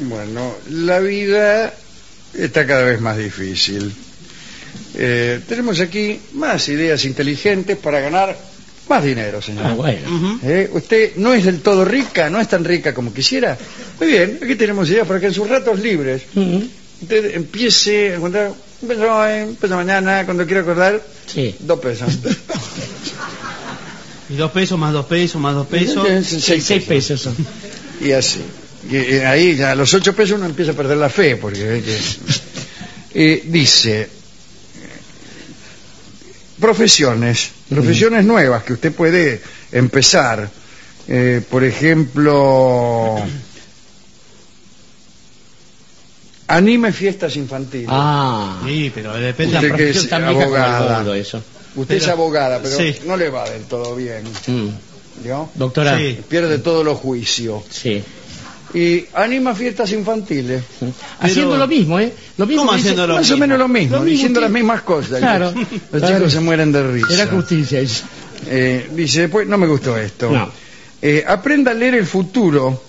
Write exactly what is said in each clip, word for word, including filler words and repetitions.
Bueno, la vida está cada vez más difícil. Eh, tenemos aquí más ideas inteligentes para ganar más dinero, señor. Ah, bueno. Uh-huh. Eh, usted no es del todo rica, no es tan rica como quisiera. Muy bien, aquí tenemos ideas para que en sus ratos libres Uh-huh. usted empiece a contar un peso hoy, un peso mañana, cuando quiera acordar, Sí. dos pesos. Y dos pesos más dos pesos más dos pesos. Seis Seis, seis pesos son. Y así. Y, y ahí ya a los ocho pesos uno empieza a perder la fe, porque ve que... Eh, dice, profesiones, profesiones nuevas que usted puede empezar. Eh, por ejemplo, anime fiestas infantiles. Ah. Sí, pero depende. Usted La que profesión es tan vieja como el abogada. mundo, eso. Usted es pero- abogada, pero sí. no le va del todo bien, Mm. ¿no? Doctora. Sí. Pierde todos los juicios. Sí. Y anima fiestas infantiles. Haciendo lo mismo, ¿eh? Lo mismo ¿Cómo que dice- haciendo lo Más o mismo? menos lo mismo, Lo mismo, diciendo sí. las mismas cosas. Claro. Los Claro. chicos se mueren de risa. Era justicia eso. Eh, dice, después, no me gustó esto. No. Eh, aprenda a leer el futuro,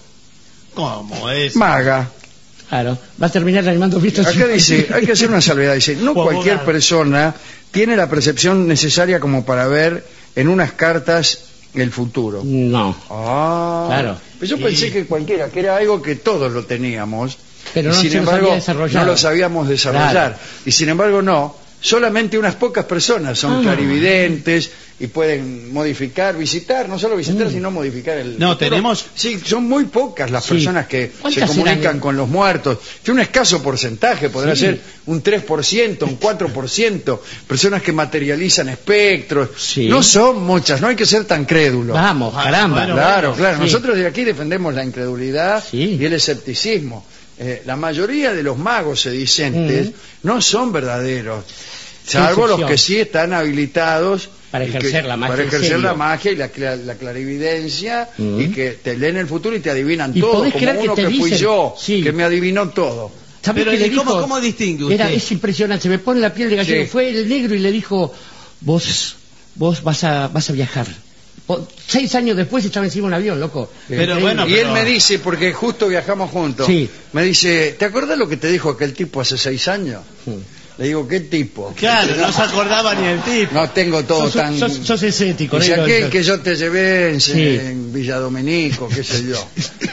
¿Cómo es? maga. Claro. Va a terminar animando fiestas. Acá dice, hay que hacer una salvedad. Dice, no O cualquier abogado. persona tiene la percepción necesaria como para ver en unas cartas el futuro. No. Ah, Claro. Pues yo Sí. pensé que cualquiera, que era algo que todos lo teníamos. Pero y no sin se nos embargo, había desarrollado. no lo sabíamos desarrollar. Claro. Y sin embargo, no. Solamente unas pocas personas son Ah. clarividentes y pueden modificar, visitar, no solo visitar, Mm. sino modificar el No, futuro. tenemos- Sí, son muy pocas las Sí. personas que se ¿Cuántas comunican serán? con los muertos. Tiene un escaso porcentaje, podrá Sí. ser un tres por ciento, un cuatro por ciento, personas que materializan espectros. Sí. No son muchas, no hay que ser tan crédulo. Vamos, Ah, caramba. bueno, Claro, claro. Sí. Nosotros de aquí defendemos la incredulidad Sí. y el escepticismo. Eh, la mayoría de los magos sedicentes Mm. no son verdaderos, salvo excepción. los que sí están habilitados Para y ejercer que- la magia para en ejercer serio. la magia y la, cla- la clarividencia Mm. y que te leen el futuro y te adivinan ¿Y todo, podés como creer que uno te que, fui dicen? yo, Sí. que me adivinó todo. ¿Sabés Pero, qué le ¿y cómo- dijo? cómo distingue usted? Era, es impresionante, se me pone la piel de gallina. Sí. Fue el negro y le dijo, vos, vos vas a, vas a viajar. Po- Seis años después estaba encima de un avión, loco. Pero Eh, bueno, Y pero- él me dice, porque justo viajamos juntos, Sí. me dice, ¿te acordás lo que te dijo aquel tipo hace seis años? Mm. Le digo, ¿qué tipo? Claro, no se acordaba ni el tipo. No tengo todo Sos, tan... sos, sos escéptico, Dice, negro. aquel que yo te llevé en, Sí. en Villa Domenico, qué sé yo.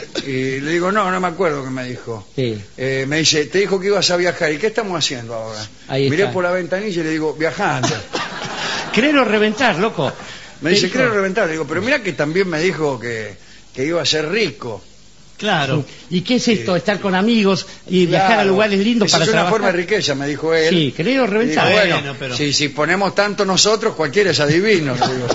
Y le digo, no, no me acuerdo qué me dijo. Sí. Eh, me dice, te dijo que ibas a viajar. ¿Y qué estamos haciendo ahora? Ahí Miré está. por la ventanilla y le digo, viajando. Creer o reventar, loco. Me dice, Dijo. creo reventar. Le digo, pero mira que también me dijo que, que iba a ser rico. Claro. ¿Y qué es esto? Estar con amigos y viajar a Claro. lugares lindos Esa para es una trabajar. forma de riqueza, me dijo él. Sí, creer o Y digo, reventar. bueno, Bueno, pero- si, si ponemos tanto nosotros, cualquiera es adivino. le digo.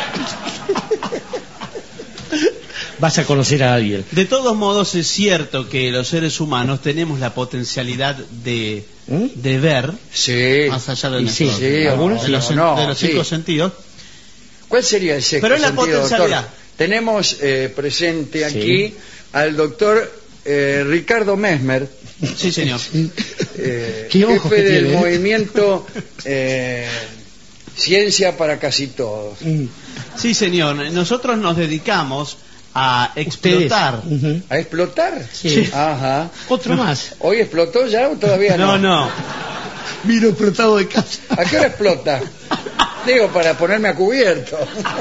Vas a conocer a alguien. De todos modos es cierto que los seres humanos tenemos la potencialidad de, ¿Mm? de ver Sí. más allá de, Y nuestros- sí, sí, algunos o de los, no, de los sí. cinco sentidos. ¿Cuál sería el sexto Pero es la sentido, doctor? potencialidad. Tenemos eh, presente Sí. aquí al doctor eh, Ricardo Mesmer, Sí, señor. eh, Qué ojos jefe que del tiene, ¿eh? movimiento eh, Ciencia para Casi Todos. Mm. Sí, señor. Nosotros nos dedicamos a explotar. Ustedes. Ujú. ¿A explotar? Sí. Ajá. Otro más. ¿Hoy explotó ya o todavía no? No, no. Vino explotado de casa. ¿A qué hora explota? Digo, para ponerme a cubierto.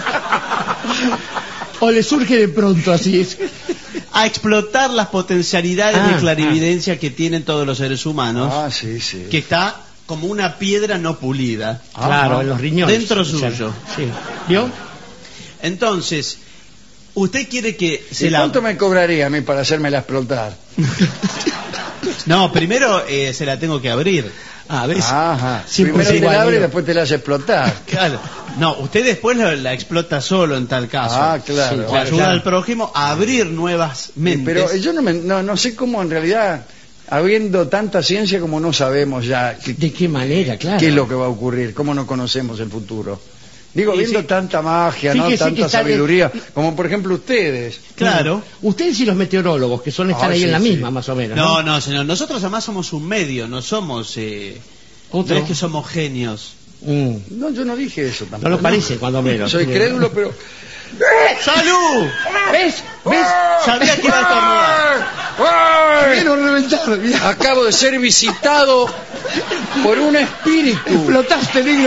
O le surge de pronto así. Es. A explotar las potencialidades Ah, de clarividencia que tienen todos los seres humanos, Ah, sí, sí. que está como una piedra no pulida. Ah, Claro, ah. en los riñones. Dentro O sea, suyo. Sí. ¿Vio? Entonces, usted quiere que ¿Y se la... cuánto me cobraría a mí para hacérmela explotar? No, primero eh, se la tengo que abrir. Ah, ¿ves? Ajá. Siempre Primero es te la igual, abre y digo. después te la hace explotar. Claro. No, usted después la, la explota solo en tal caso. Ah, claro. O Sí, claro, ayuda claro. al prójimo a abrir nuevas mentes. Pero yo no, me- no, no sé cómo en realidad, habiendo tanta ciencia como no sabemos ya qué, ¿De qué manera? Claro. qué es lo que va a ocurrir, cómo no conocemos el futuro. Digo, Sí, viendo sí. tanta magia, ¿no? Fíjese que Tanta está de- sabiduría, como por ejemplo ustedes. Claro. Ustedes y los meteorólogos, que son estar Ah, ahí sí, en la sí. misma, más o menos. No, no, señor. Nosotros además somos un medio, no somos... Eh, Otro. no es que somos genios. Mm. No, yo no dije eso tampoco. No lo parece, cuando menos. Soy crédulo, pero ¡Salud! ¿Ves? ¿Ves? Sabía que iba a estornudar. ¡Ay! Quiero reventar, mirá. Acabo de ser visitado por un espíritu. Explotaste, negro.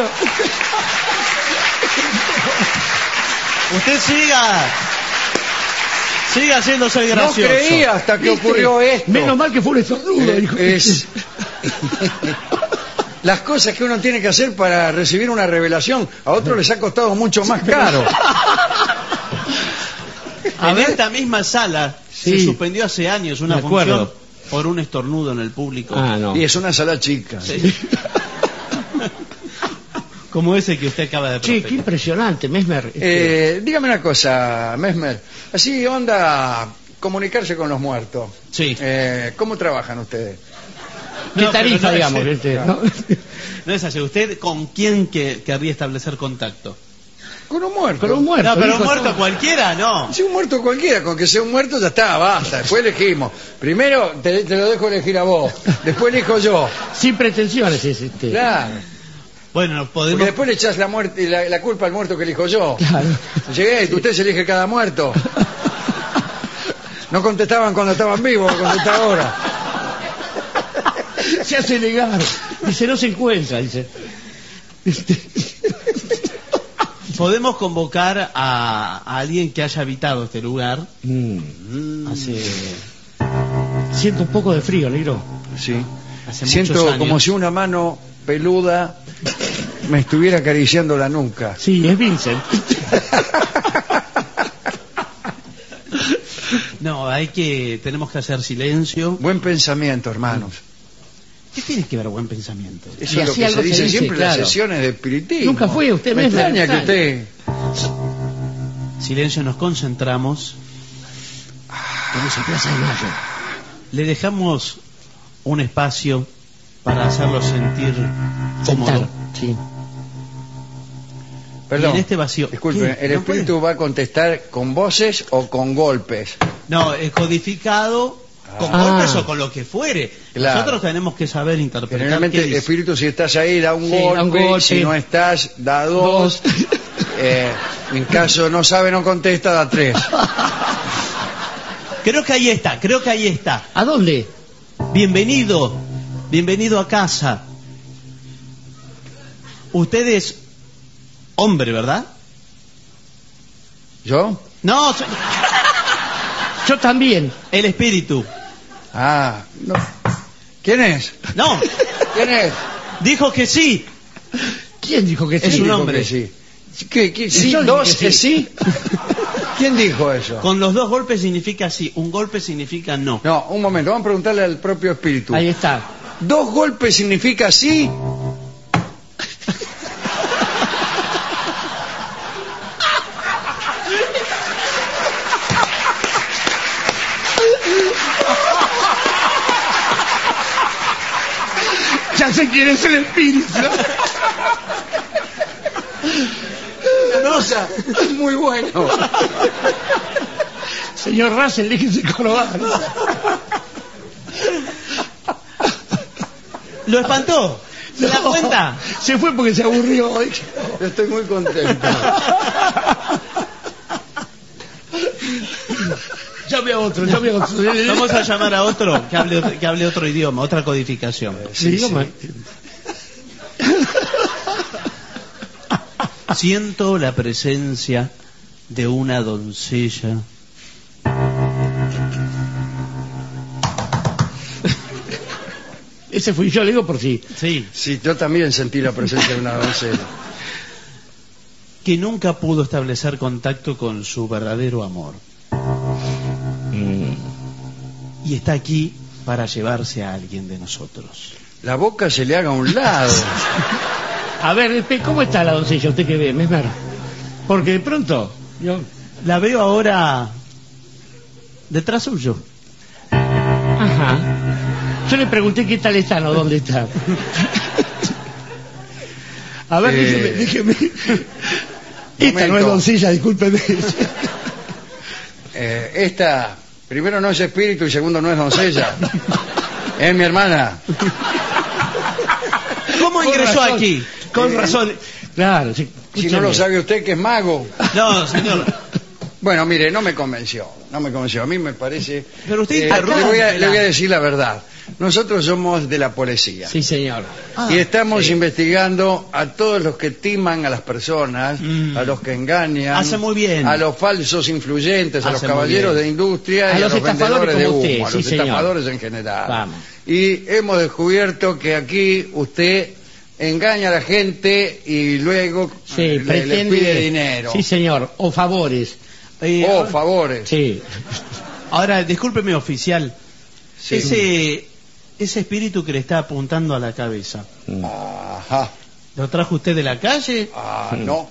Usted siga. Siga haciéndose el No gracioso. creía hasta que ¿Viste? ocurrió esto. Menos mal que fue un estornudo, Eh, hijo. es las cosas que uno tiene que hacer para recibir una revelación. A otros les ha costado mucho más caro. A En ver. esta misma sala Sí. se suspendió hace años una Me acuerdo. función por un estornudo en el público. Ah, no. Y es una sala chica. Sí. Como ese que usted acaba de Che, qué proferir. impresionante, Mesmer. Este, Eh, dígame una cosa, Mesmer. Así onda comunicarse con los muertos. Sí. Eh, ¿Cómo trabajan ustedes? ¿Qué No, tarifa, pero no digamos? es- este, claro. ¿no? No es así. ¿Usted con quién que, querría establecer contacto? Con un muerto. Con un muerto. No, pero hijo, muerto no. cualquiera, no. Si un muerto cualquiera, con que sea un muerto ya está, basta. Después elegimos. Primero te, te lo dejo elegir a vos. Después elijo yo. Sin pretensiones es este. Claro. Bueno, Porque podemos... después le echás la, muerte, la, la culpa al muerto que elijo yo. Claro. Llegué y usted se elige cada muerto. No contestaban cuando estaban vivos, contesta ahora. Se hace negar. Dice, no se encuentra, dice. Este, Podemos convocar a, a alguien que haya habitado este lugar. mm, hace... Siento un poco de frío, negro. Sí. Hace muchos Siento años. como si una mano peluda me estuviera acariciando la nuca. Sí, es Vincent. No, hay que... Tenemos que hacer silencio. Buen pensamiento, hermanos. ¿Qué tiene que ver buen pensamiento? Eso Y es lo así que algo se se dice dice, siempre en las claro. sesiones de espiritismo. Nunca fue usted Me mismo, extraña que extraño. usted... Silencio, nos concentramos. Estamos en Plaza de Mayo. Le dejamos un espacio para hacerlo sentir cómodo. Sentar. Sí. Perdón, Y en este vacío- disculpe, ¿Qué? ¿el ¿No espíritu va a contestar con voces o con golpes? No, es codificado con Ah. golpes o con lo que fuere. Claro. Nosotros tenemos que saber interpretar Generalmente qué el dice. espíritu, si estás ahí, da un, Sí, golpe, da un golpe. si no estás, da dos. Dos. Eh, en caso no sabe, no contesta, da tres. Creo que ahí está, creo que ahí está. ¿A dónde? Bienvenido, bienvenido a casa. Usted es hombre, ¿verdad? ¿Yo? No, soy- Yo también. el espíritu. Ah, no. ¿Quién es? No, ¿Quién es? dijo que sí. ¿Quién dijo que sí? Es un ¿Quién dijo hombre. que sí? ¿Qué, qué, sí, Yo dije ¿Dos que es sí? ¿Quién dijo eso? Con los dos golpes significa sí, un golpe significa no. No, un momento, vamos a preguntarle al propio espíritu. Ahí está. ¿Dos golpes significa sí? Ya sé quién es el espíritu. Nosa, es muy bueno. Señor Russell, déjese coronar. ¿Lo espantó? ¿Se da No, cuenta? Se fue porque se aburrió. Yo estoy muy contento. Llame a otro, llame a otro. Vamos a llamar a otro que hable, que hable otro idioma, otra codificación. Sí, Idioma. sí. Siento la presencia de una doncella. Ese fui yo, le digo por si. Sí. Sí, yo también sentí la presencia de una doncella. Que nunca pudo establecer contacto con su verdadero amor. Y está aquí para llevarse a alguien de nosotros. La boca se le haga a un lado. A ver, espe- ¿cómo está la doncella? ¿Usted que ve, Mesmer? Porque de pronto, yo. La veo ahora detrás suyo. Ajá. Yo le pregunté qué tal están o dónde están. A ver, Eh, déjeme, déjeme. Esta no momento. es doncella, discúlpeme. Eh, esta, primero no es espíritu y segundo no es doncella. Es mi hermana. ¿Cómo Con ingresó razón, aquí? Con Eh, razón. Claro, sí, Si no escúcheme. lo sabe usted que es mago. No, señor. Bueno, mire, no me convenció, no me convenció. A mí me parece... Pero usted eh, interrumpe le, voy a, la- le voy a decir la verdad. Nosotros somos de la policía. Sí, señor. Ah, y estamos sí. investigando a todos los que timan a las personas, Mm. a los que engañan, Hace muy bien. a los falsos influyentes, a los Hace muy caballeros bien. de industria A y a los los estafadores vendedores de como humo, usted, a sí, los señor. estafadores en general. Vamos. Y hemos descubierto que aquí usted engaña a la gente y luego Sí, eh, le, le pretende... pide dinero Sí, señor. O favores. Eh, o ahora- favores. Sí. Ahora, discúlpeme, oficial. Sí. Ese, ese espíritu que le está apuntando a la cabeza, Ajá. ¿lo trajo usted de la calle? Ah, no.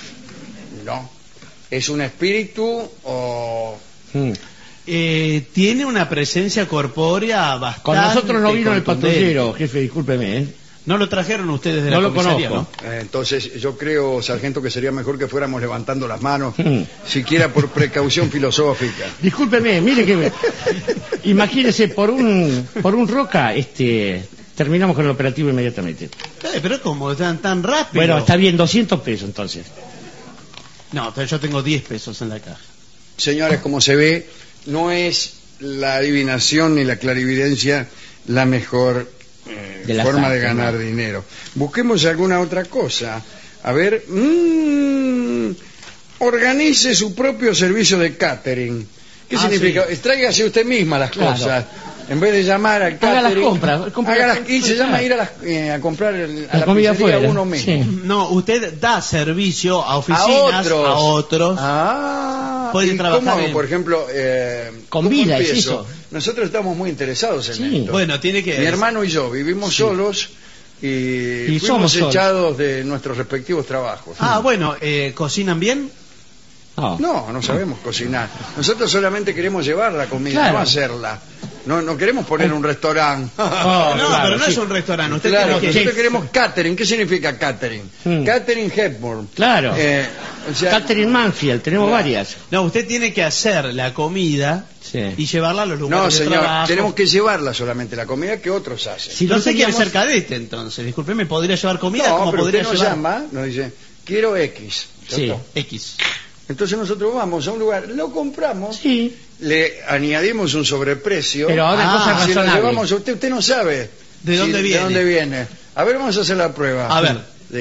No. ¿Es un espíritu o...? Mm. Eh, tiene una presencia corpórea bastante... Con nosotros no vino el contundente. patrullero, jefe, discúlpeme, ¿eh? No lo trajeron ustedes de la No lo comisaría, conozco. ¿no? Eh, Entonces yo creo, sargento, que sería mejor que fuéramos levantando las manos, Mm. siquiera por precaución filosófica. Discúlpeme, mire que... Imagínese, por un, por un roca, este... terminamos con el operativo inmediatamente. Eh, pero como están tan rápido. Bueno, está bien, doscientos pesos entonces. No, pero yo tengo diez pesos en la caja. Señores, como se ve, no es la adivinación ni la clarividencia la mejor eh, De las forma de artes, ganar ¿no? dinero. Busquemos alguna otra cosa. A ver, mm, organice su propio servicio de catering. ¿Qué Ah, significa? sí. Tráigase usted misma las Claro. cosas. En vez de llamar al Haga las catering, compras, compra haga las- las- y se llama ir a, las- eh, a comprar el- a La la, comida pizzería afuera, uno mismo. sí. No, usted da servicio a A oficinas, otros. a otros. Ah, Puede ¿y trabajar cómo, en- por ejemplo, eh, Con cómo vida, es empiezo? eso. Nosotros estamos muy interesados en Sí. esto. Bueno, tiene que... Mi hermano y yo vivimos Sí. solos y, Y fuimos somos solos. echados de nuestros respectivos trabajos. Ah, bueno, eh, ¿cocinan bien? No. No, no sabemos cocinar. Nosotros solamente queremos llevar la comida, Claro. no hacerla. No, no queremos poner un restaurante. Oh, no, claro, pero no sí. es un restaurante. Usted Claro, tiene que... nosotros queremos catering. ¿Qué significa catering? Hmm. Catering Hepburn. Claro. Eh, o sea, Catherine Manfield, tenemos Claro. varias. No, usted tiene que hacer la comida Sí. y llevarla a los lugares no, de señor, trabajo. tenemos que llevarla solamente, la comida que otros hacen. Si no no sé quiere teníamos- ser cadete, entonces. Disculpeme, podría llevar comida no, como pero podría usted nos llevar llama, nos dice, quiero X. Sí. ¿cierto? X. Entonces nosotros vamos a un lugar, lo compramos, Sí. le añadimos un sobreprecio. Pero ahora Ah, cosas si lo razonables. llevamos a usted, usted no sabe ¿De si- dónde viene? de dónde viene. A ver, vamos a hacer la prueba. A ver. Sí.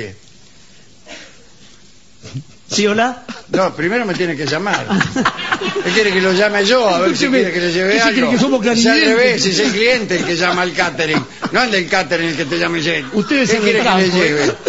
¿Sí, hola? No, primero me tiene que llamar. ¿Qué quiere que lo llame yo? A ver si Escúcheme, quiere que le lleve ¿qué se algo. cree que somos Es al clarividentes? revés, es el cliente el que llama al catering. No el del catering el que te llame y dice, Usted es ¿qué el quiere del que le campo, lleve? ¿eh?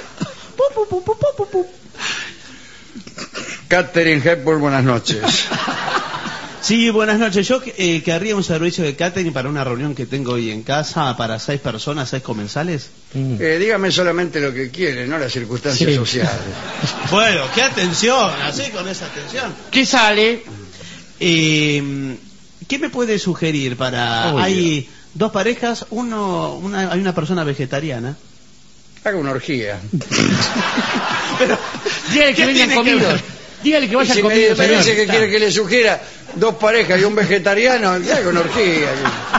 Catering Hepburn, buenas noches. Sí, buenas noches. Yo eh, querría un servicio de catering para una reunión que tengo hoy en casa para seis personas, seis comensales. Mm. Eh, dígame solamente lo que quiere, no las circunstancias Sí. sociales. Bueno, qué atención, así con esa atención. ¿Qué sale? Eh, ¿Qué me puede sugerir para...? Obvio. Hay dos parejas, uno, una, hay una persona vegetariana. Haga una orgía. Pero, Dígale que ¿qué vengan tiene que comidos. ver? Dígale que vayan Si me, comidos, me señor. dice que quiere que le sugiera dos parejas y un vegetariano, que haga una orgía.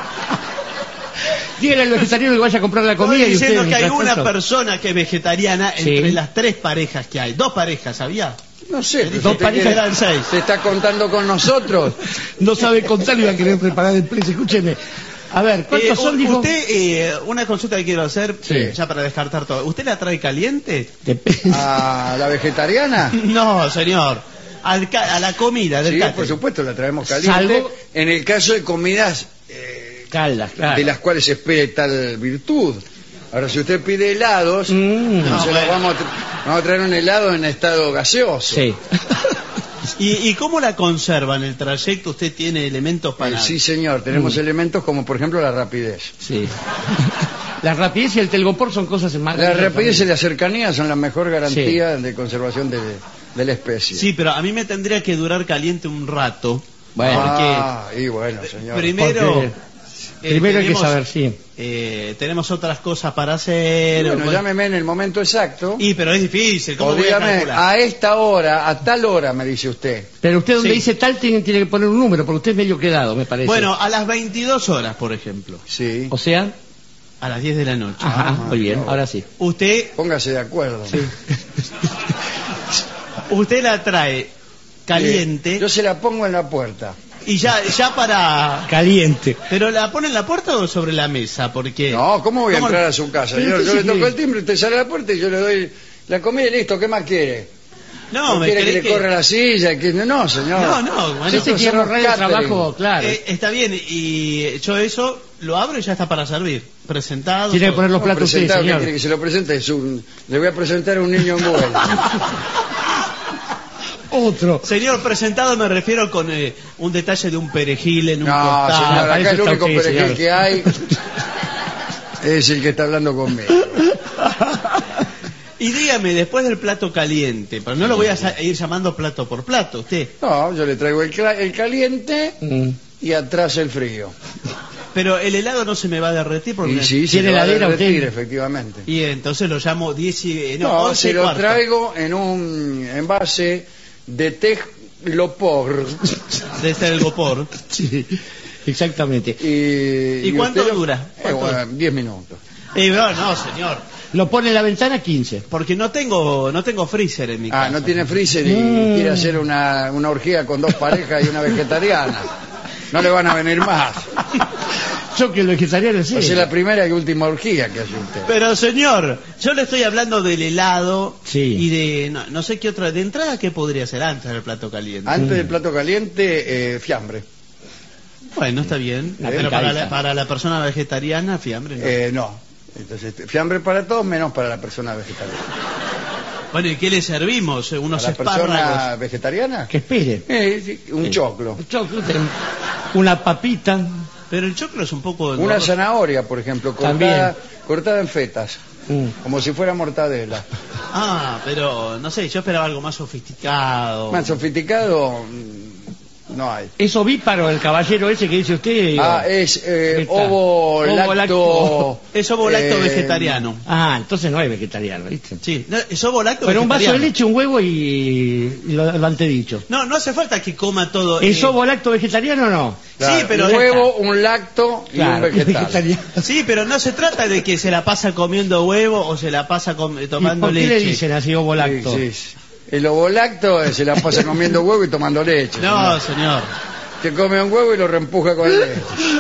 Dígale al vegetariano que vaya a comprar la Estoy comida y diciendo usted... que hay mientras una tanto- persona que es vegetariana Sí. entre las tres parejas que hay. Dos parejas, ¿había? No sé, pero Dos usted parejas quiere- eran seis. ¿Se está contando con nosotros? No sabe contar y va a querer preparar el precio. Escúcheme. A ver, ¿cuántos Eh, son, u- dijo? Usted, eh, una consulta que quiero hacer, Sí. eh, ya para descartar todo. ¿Usted la trae caliente? Depende. ¿A la vegetariana? No, señor. Al ca- a la comida del Sí, catering. por supuesto, la traemos caliente. Salvo- En el caso de comidas eh, Caldas, claro. de las cuales se espere tal virtud. Ahora, si usted pide helados, Mm. entonces No, nos bueno. vamos, a tra- vamos a traer un helado en estado gaseoso. Sí. ¿Y, ¿Y cómo la conserva en el trayecto? ¿Usted tiene elementos Eh, para...? sí, señor, tenemos Mm. elementos como, por ejemplo, la rapidez. Sí. La rapidez y el telgopor son cosas más... La rapidez y la cercanía son la mejor garantía Sí. de conservación de, de la especie. Sí, pero a mí me tendría que durar caliente un rato. Bueno, Ah, y bueno, señor. Primero... Porque- eh, Primero hay que tenemos, saber, sí. eh, tenemos otras cosas para hacer. Bueno, Bueno, llámeme en el momento exacto. Y, pero es difícil. ¿Cómo O voy a dígame, calcular? a esta hora, a tal hora, me dice usted. Pero usted donde Sí. dice tal tiene, tiene que poner un número, porque usted es medio quedado, me parece. Bueno, a las veintidós horas, por ejemplo. Sí. O sea... A las diez de la noche. Ajá, Ah, muy bien, no. ahora sí. Usted, Póngase de acuerdo. usted la trae caliente. Eh, yo se la pongo en la puerta. Y ya, ya para... Caliente. ¿Pero la pone en la puerta o sobre la mesa? Porque... No, ¿cómo voy a ¿Cómo entrar lo- a su casa? Pero Yo, usted yo sí le toco quiere- el timbre, usted sale a la puerta y yo le doy la comida y listo. ¿Qué más quiere? No, ¿No me quiere que creí le corra la silla? Que... No, señor. No, no, bueno. Usted Nosotros quiere somos ahorrar el catering. trabajo, claro. Eh, está bien, y yo eso lo abro y ya está para servir. Presentado. Tiene que todo. poner los No, platos usted, presentado, ¿qué señor. quiere que se lo presente? Es un... Le voy a presentar a un niño en vuelo. Otro. Señor, presentado me refiero con eh, un detalle de un perejil en un No, costado. señor, para acá eso el está único usted, perejil señor. que hay es el que está hablando conmigo. Y dígame, después del plato caliente, pero no lo voy a sa- ir llamando plato por plato, usted. No, yo le traigo el, cla- el caliente Mm. y atrás el frío. Pero el helado no se me va a derretir porque... Y sí, se ¿Tiene lo va a heladera derretir, usted? efectivamente. Y entonces lo llamo diez y... eh, No, No, once se y lo cuarto. traigo en un envase de té Lopor. De este del Gopor. Sí, exactamente. ¿Y, ¿Y cuánto usted lo- dura? Eh, ¿Cuánto? bueno, diez minutos. Eh, no, no, señor. Lo pone en la ventana quince. Porque no tengo no tengo freezer en mi casa. Ah, no tiene freezer y Mm. quiere hacer una, una orgía con dos parejas y una vegetariana. No le van a venir más. Yo que el vegetariano sí. Va a ser la primera y última orgía que hace usted. Pero señor, yo le estoy hablando del helado Sí. y de no, no sé qué otra de entrada que podría ser antes del plato caliente. Antes del plato caliente, eh, fiambre. Bueno, está bien. Una Pero para picadita. la, para la persona vegetariana, fiambre. No. Eh, no. Entonces, fiambre para todos menos para la persona vegetariana. Bueno, ¿y qué le servimos? Eh, Unos ¿Para la persona espárragos. vegetariana? Que espere. Eh, sí, un Sí. choclo. Un choclo, una papita. Pero el choclo es un poco... Una engorroso. zanahoria, por ejemplo, cortada, También. cortada en fetas, Mm. como si fuera mortadela. Ah, pero no sé, yo esperaba algo más sofisticado. Más sofisticado, mm, no hay. Es ovíparo el caballero ese que dice usted. Ah, es eh, Está. ovo Ovo lacto... lacto. Es ovo lacto eh, vegetariano. Ah, entonces no es vegetariano, ¿viste? Sí, no, es ovo lacto Pero un vaso de vegetariano. leche, un huevo y, y lo, lo antedicho. No, no hace falta que coma todo. ¿Es eh, ovo lacto vegetariano o no? Claro, Sí, pero un ya huevo, un lacto y Claro, un vegetal. vegetariano. Sí, pero no se trata de que se la pasa comiendo huevo o se la pasa com- ¿Y tomando por qué leche. le dicen así ovo lacto? Sí, sí. El ovo lacto eh, se la pasa comiendo huevo y tomando leche. No, señor. señor. Que come un huevo y lo reempuja con leche.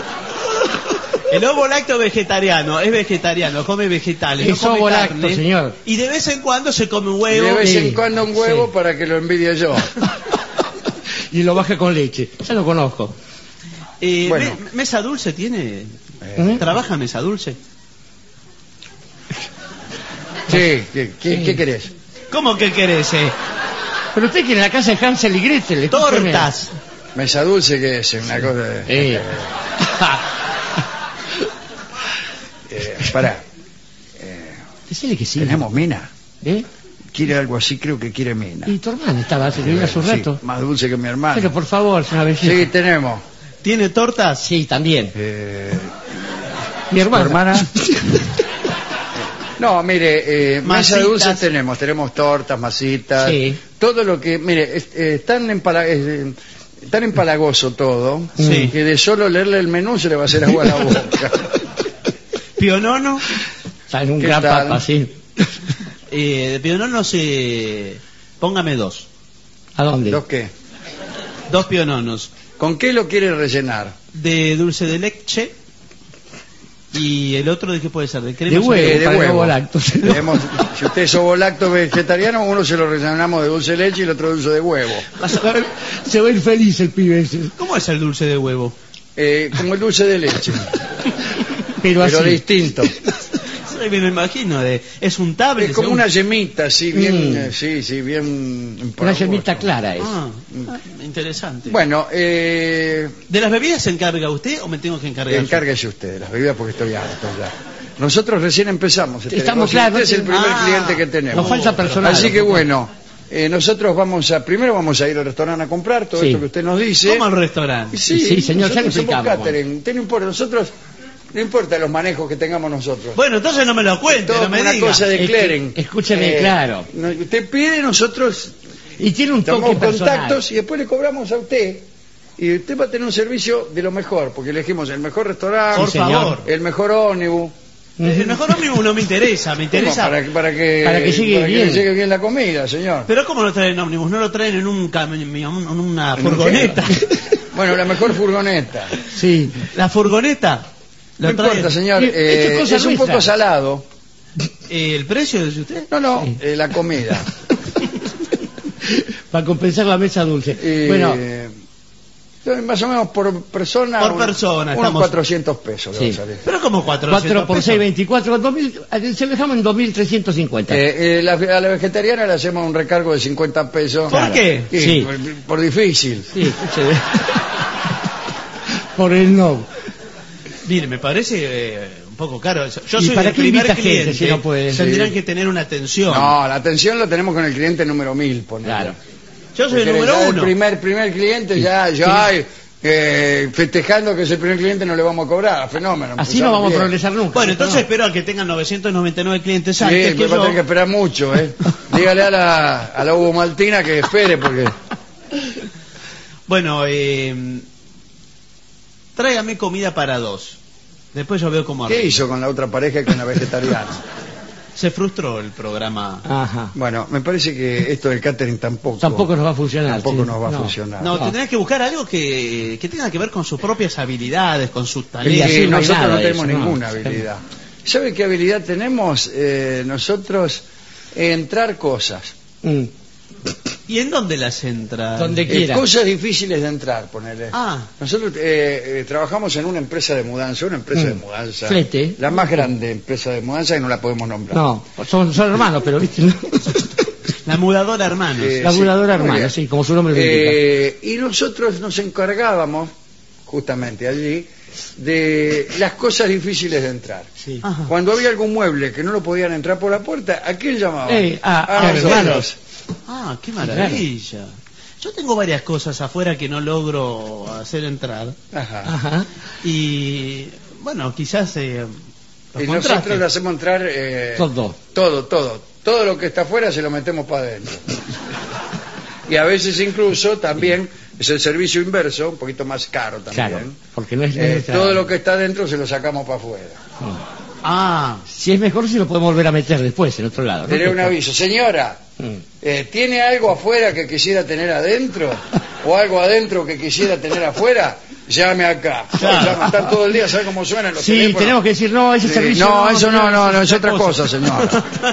El ovo lacto vegetariano es vegetariano, come vegetales, Es no come ovo carne, lacto, señor. Y de vez en cuando se come un Y huevo. de vez Sí, en cuando un huevo sí. para que lo envidie yo. Y lo baja con leche. Ya lo conozco. Eh, Bueno. me- ¿Mesa dulce tiene? ¿Mm? ¿Trabaja mesa dulce? Sí, ¿qué, qué, Sí. qué querés? ¿Cómo que querés? eh? Pero usted quiere en la casa de Hansel y Gretel. escúcheme. Tortas. Mesa dulce, ¿qué es? Una cosa de... Eh. Eh, pará. Eh, Decile que sí. ¿Tenemos mina? ¿Eh? Quiere algo así, creo que quiere mina. Y tu hermana estaba hace que vino hace un Sí, rato. más dulce que mi hermano. Pero por favor, señora vecina. Sí, tenemos. ¿Tiene tortas? Sí, también. Eh, Mi ¿Tu hermana. hermana? No, mire, eh, mesa Masitas. dulce tenemos, tenemos tortas, masitas, Sí. todo lo que, mire, es, eh, tan, empala- es, eh, tan empalagoso todo, Sí. que de solo leerle el menú se le va a hacer agua a la boca. Pionono. Está en un ¿Qué gran tal? papa, sí. Eh, de pionono se... Póngame dos. ¿A dónde? ¿Los qué? Dos piononos. ¿Con qué lo quiere rellenar? De dulce de leche. ¿Y el otro de qué puede ser? ¿De crema? De huevo, Eh, de para el huevo. ovo lacto. Tenemos- si usted es ovo lacto vegetariano, uno se lo rellenamos de dulce de leche y el otro de dulce de huevo. Vas a ver, se va a ir feliz el pibe ese. ¿Cómo es el dulce de huevo? Eh, como el dulce de leche, Pero así. pero distinto. Sí, me lo imagino. De, es un tablet. Es como una yemita, así, bien, Mm. eh, sí, sí, bien... Una empalagoso. yemita clara es. Ah, ah, interesante. Bueno, eh, ¿De las bebidas se encarga usted o me tengo que encargar yo? encárguese usted de las bebidas porque estoy harto ya. Nosotros recién empezamos este Estamos negocio, claros, usted es el primer ah, cliente que tenemos. Nos falta personal. Así que bueno, eh, nosotros vamos a, primero vamos a ir al restaurante a comprar todo Sí. esto que usted nos dice. ¿Cómo al restaurante? Sí, Sí, señor, ya nosotros le somos explicamos, catering, usted no importa, nosotros, no importa los manejos que tengamos nosotros. Bueno, entonces no me lo cuente, Todo no me una diga. cosa de Es que- clearing. escúcheme, claro. no- usted pide, nosotros Y tiene un toque tomamos personal. contactos y después le cobramos a usted. Y usted va a tener un servicio de lo mejor, porque elegimos el mejor restaurante, Por Sí, señor. favor. el mejor ómnibus. El mejor ómnibus no me interesa, me interesa. Para, que- para que, Para que llegue para que bien. le llegue bien la comida, señor. Pero ¿cómo lo traen en ómnibus? ¿No lo traen en un camión, en una En un furgoneta? Bueno, la mejor furgoneta. Sí. ¿La furgoneta? No ¿La traen? importa, señor. Y- esto es eh, cosa es un nuestra. poco salado. Eh, ¿El precio de usted? No, no, Sí. eh, la comida. Para compensar la mesa dulce. Eh, Bueno, más o menos por persona. Por un- persona, Unos estamos- cuatrocientos pesos le Sí. va a salir. Pero como cuatrocientos cuatro por pesos. seis, veinticuatro, dos mil, eh, se lo dejamos en dos mil trescientos cincuenta. Eh, eh, la- a la vegetariana le hacemos un recargo de cincuenta pesos. ¿Por qué? Sí, Sí. Por, por difícil. Sí, sí. Por el no. Mire, me parece eh, un poco caro eso. Yo ¿Y soy para el qué primer invita gente cliente. si no puede? Tendrían Sí. que tener una atención. No, la atención la tenemos con el cliente número mil, ponele. Claro. Yo soy el Porque número ya uno. El primer, primer cliente ya, ya hay, eh, festejando que es el primer cliente no le vamos a cobrar, fenómeno. Así no empezamos vamos a bien. progresar nunca. Bueno, entonces No. espero a que tengan novecientos noventa y nueve clientes Sí, antes que pero va a yo. tener que esperar mucho, ¿eh? Dígale a la, a la Hugo Maltina que espere porque... Bueno, eh, tráigame comida para dos. Después yo veo cómo ¿Qué arreglo. hizo con la otra pareja y con la vegetariana? Se frustró el programa. Ajá. Bueno, me parece que esto del catering tampoco... Tampoco nos va a funcionar. Tampoco sí. nos va a No. funcionar. No, No. tendrás que buscar algo que, que tenga que ver con sus propias habilidades, con sus Y talentos. así Sí, no hay nosotros nada no de tenemos eso, no. ninguna habilidad. ¿Sabe qué habilidad tenemos? Eh, nosotros entrar cosas. Mm. ¿Y en dónde las entra? Donde Eh, quiera. cosas difíciles de entrar, ponele. Ah. Nosotros eh, eh, trabajamos en una empresa de mudanza, una empresa Mm. de mudanza. Flete. La más grande empresa de mudanza que no la podemos nombrar. No, son, son hermanos, pero viste. ¿no? La mudadora hermanos. Eh, La sí, muradora muy hermana, bien. sí, como su nombre lo indica. Eh, y nosotros nos encargábamos, justamente allí, de las cosas difíciles de entrar. Sí. Ajá. Cuando había algún mueble que no lo podían entrar por la puerta, ¿a quién llamaban? Eh, a- a nosotros. hermanos. Ah, qué maravilla. Yo tengo varias cosas afuera que no logro hacer entrar. Ajá. Ajá. Y bueno, quizás eh, los Y contrastes. nosotros le hacemos entrar eh, Todo. todo, todo. Todo lo que está afuera se lo metemos para adentro. Y a veces incluso también es el servicio inverso, un poquito más caro también. Claro, porque no es Eh, nuestra- todo lo que está adentro se lo sacamos para afuera. Ah, Si es mejor, si lo podemos volver a meter después en otro lado. ¿no? Tenía un aviso, señora, Mm. eh, ¿tiene algo afuera que quisiera tener adentro? ¿O algo adentro que quisiera tener afuera? Llame acá. Claro. Llama, están todo el día, ¿sabe cómo suenan los Sí, teléfonos? tenemos que decir, no, ese Sí, servicio. no, eso no, no, no, es otra otra cosa, señor.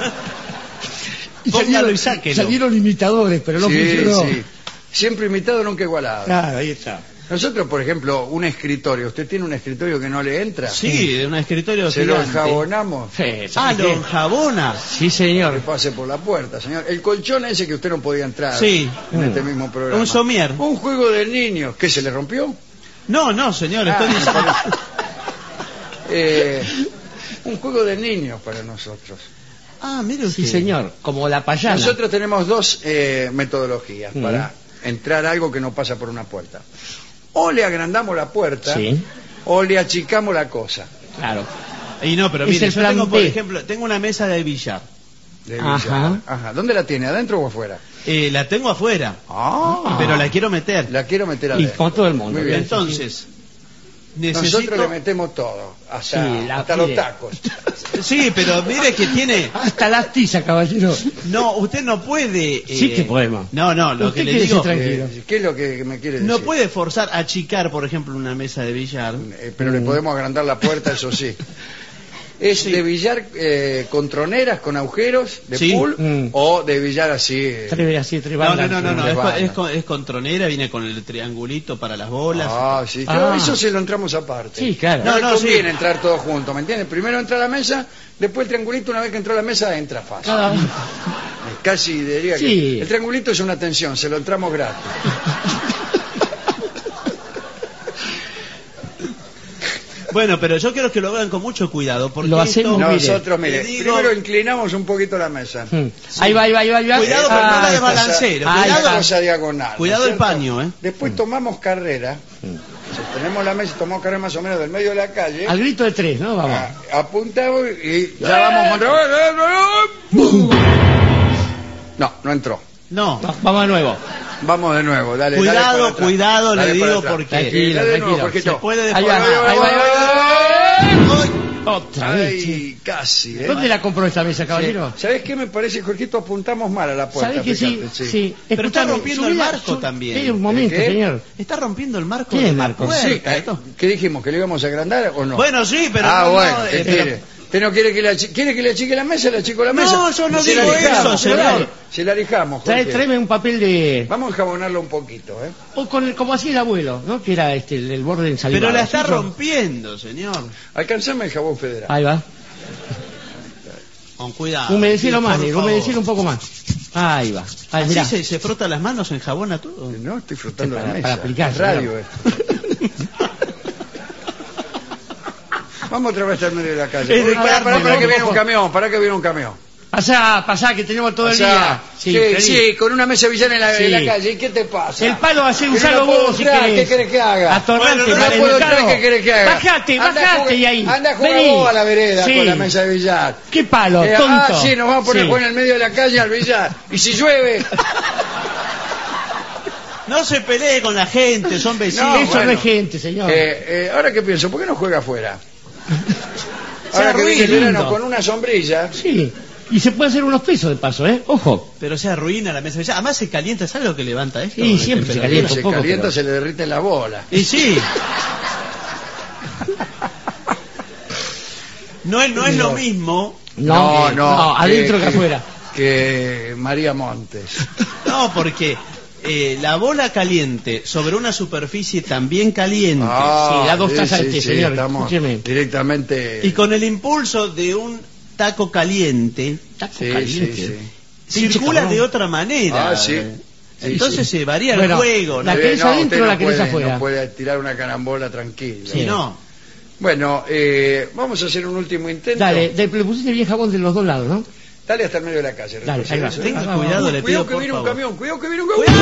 Y Póngalo salieron, y sáquelo. salieron imitadores, pero no Sí, funcionó. sí. Siempre imitado, nunca igualado. Claro, ahí está. Nosotros, por ejemplo, un escritorio, ¿usted tiene un escritorio que no le entra? sí, de un escritorio Se lo gigante. enjabonamos. Sí, Ah, ¿sabe lo qué? enjabona. Sí, Que señor. pase por la puerta, señor. El colchón ese que usted no podía entrar Sí. en Mm. este mismo programa. Un somier. Un juego de niños. ¿Qué, se le rompió? No, no, señor, estoy Ah, diciendo... Eh, un juego de niños para nosotros. Ah, mire usted. Sí, señor. Como la payana. Nosotros tenemos dos eh, metodologías Mm. para entrar algo que no pasa por una puerta. O le agrandamos la puerta, Sí. o le achicamos la cosa. Claro. Y no, pero Es mire, el yo plan tengo, por B. ejemplo, tengo una mesa de billar. De Ajá. billar. Ajá. ¿Dónde la tiene? ¿Adentro o afuera? Eh, la tengo afuera, Ah, pero la quiero meter. la quiero meter Y adentro. con todo el mundo. Muy bien. Entonces, necesito... Nosotros le metemos todo, hasta, Sí, la hasta los pide. tacos. Sí, pero mire que tiene... Hasta las tizas, caballero. No, usted no puede... Sí eh, que podemos. No, no, lo Usted que le quédese digo... tranquilo. Eh, ¿Qué es lo que me quiere decir? No puede forzar a achicar, por ejemplo, una mesa de billar. Eh, pero le podemos agrandar la puerta, eso sí. ¿Es Sí. de billar eh, con troneras, con agujeros, de Sí. pool, Mm. o de billar así? eh? Tres, así, tres No, bandas. no, no, no, no, de es, con, banda. es, con, es con tronera, viene con el triangulito para las bolas. Ah, sí, claro, Ah. eso se lo entramos aparte. Sí, claro. No, No, no, no, conviene sí. entrar todos juntos, ¿me entiendes? Primero entra a la mesa, después el triangulito, una vez que entró a la mesa, entra fácil. Cada- Eh, Casi diría Sí. que... El triangulito es una tensión, se lo entramos gratis. Bueno, pero yo quiero que lo hagan con mucho cuidado. Porque Lo esto- hacemos, No, mire. nosotros, mire, Le digo- primero inclinamos un poquito la mesa. Mm. Ahí va, ahí va, ahí va, ahí va. Cuidado, pero no la Ah, desbalancero. Ahí Cuidado, está. Cosa diagonal. Cuidado ¿no es el cierto? paño, ¿eh? Después tomamos carrera, sostenemos la mesa, tomamos carrera más o menos del medio de la calle, Al grito de tres, ¿no? Vamos. a- apuntamos y ya vamos contra... No, no entró. No. Va- Vamos de nuevo. Vamos de nuevo, dale. Cuidado, dale para atrás. cuidado, Dale le para digo atrás. porque- Tranquilo, Tranquilo, dale de nuevo, tranquilo. Jorgito. Se puede Ahí va, deformar. ahí va, ahí va, ahí va. ¡Ay! Otra vez. Ay, casi, ¿eh? ¿Dónde la compró esta mesa, caballero? Sí. ¿Sabés qué me parece, Jorgito? Apuntamos mal a la puerta. ¿Sabés que sí? fíjate, Sí. Pero está Escuchame, rompiendo el subila- marco sub- también. Espere un momento, ¿El qué? señor. Está rompiendo el marco. ¿Qué de es la marco? puerta, Sí, eh, esto. ¿qué dijimos? ¿Que le íbamos a agrandar o no? Bueno, sí, pero ah, no, bueno, no, ¿qué eh, quiere? pero- ¿Usted no quiere que le achi- quiere que le achique la mesa? ¿Le achico la No, mesa? yo no Se digo la lijamos, eso, señor. dale, Se la lijamos, Trae, Jorge. tráeme un papel de... Vamos a enjabonarlo un poquito, ¿eh? O con el, como hacía el abuelo, ¿no? Que era este, el, el borde ensalivado. Pero la está ¿sí? Yo- rompiendo, señor. Alcanzame el jabón federal. Ahí va. Con cuidado. Humedecelo Sí, más, por negro, favor. humedecelo un poco más. Ahí va. Ahí, Así mirá. se, se frota las manos, enjabona todo. No, estoy frotando Para- la mesa. para aplicar, Es radio señor. esto. Vamos otra vez al medio de la calle. Es de Uy, para, para, carne, para que loco. viene un camión, para que viene un camión. Pasá, pasá, que tenemos todo el O sea, día. sí, feliz. sí, con una mesa villana en la, Sí. en la calle. ¿Y qué te pasa? El palo hacer Que no usalo lo puedo vos si entrar, querés. ¿Qué querés que haga? Atorrante, Bueno, no mal puedo entrar, educado. ¿qué querés que haga? Bajate, Anda a bajate jugar- y ahí. Anda a jugar Vení. vos a la vereda Sí. con la mesa de billar. ¿Qué palo, Eh, tonto? ah, sí, nos vamos a poner Sí. a jugar en el medio de la calle al billar. Y si llueve... No se pelee con la gente, son vecinos. No, Eso bueno. no es gente, señor. Eh, eh, ahora que pienso, ¿por qué no juega afuera? Se Ahora que viene el arruina. verano con una sombrilla. Sí. Y se puede hacer unos pesos de paso, ¿eh? Ojo. Pero se arruina la mesa. Además se calienta, ¿sabes lo que levanta esto? Sí, De siempre se temperatura. calienta. Se un poco, calienta, pero- se le derrite la bola. Y sí. No es, no es lo mismo. No, no, adentro que afuera. Que María Montes. No, porque eh, la bola caliente sobre una superficie también caliente Ah, sí, las dos tazas de té, señor, Estamos escúcheme. directamente. y con el impulso de un taco caliente Taco Sí, caliente. sí, sí. circula cabrón. de otra manera. Ah, sí. Sí, Entonces sí. se varía Bueno, el juego. la ¿no? querés no, adentro usted o no la querés puede, afuera? No puede tirar una carambola tranquila. Si no, Bueno, eh, vamos a hacer un último intento. Dale, de- le pusiste bien jabón de los dos lados, ¿no? Dale hasta el medio de la calle. Dale, Refuerzo. ahí va. Eso. tenga Ah, cuidado, ah, le Cuidado pido que por viene un favor. camión, cuidado que viene un camión.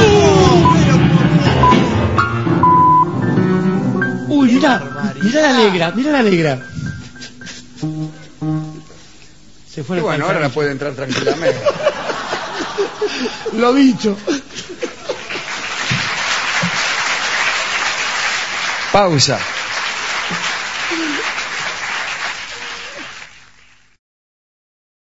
Uy, mirá, barbaridad. mirá la negra, mirá la negra. Se fue Y el bueno, ahora la pantalón. puede entrar tranquilamente. Lo dicho. Pausa.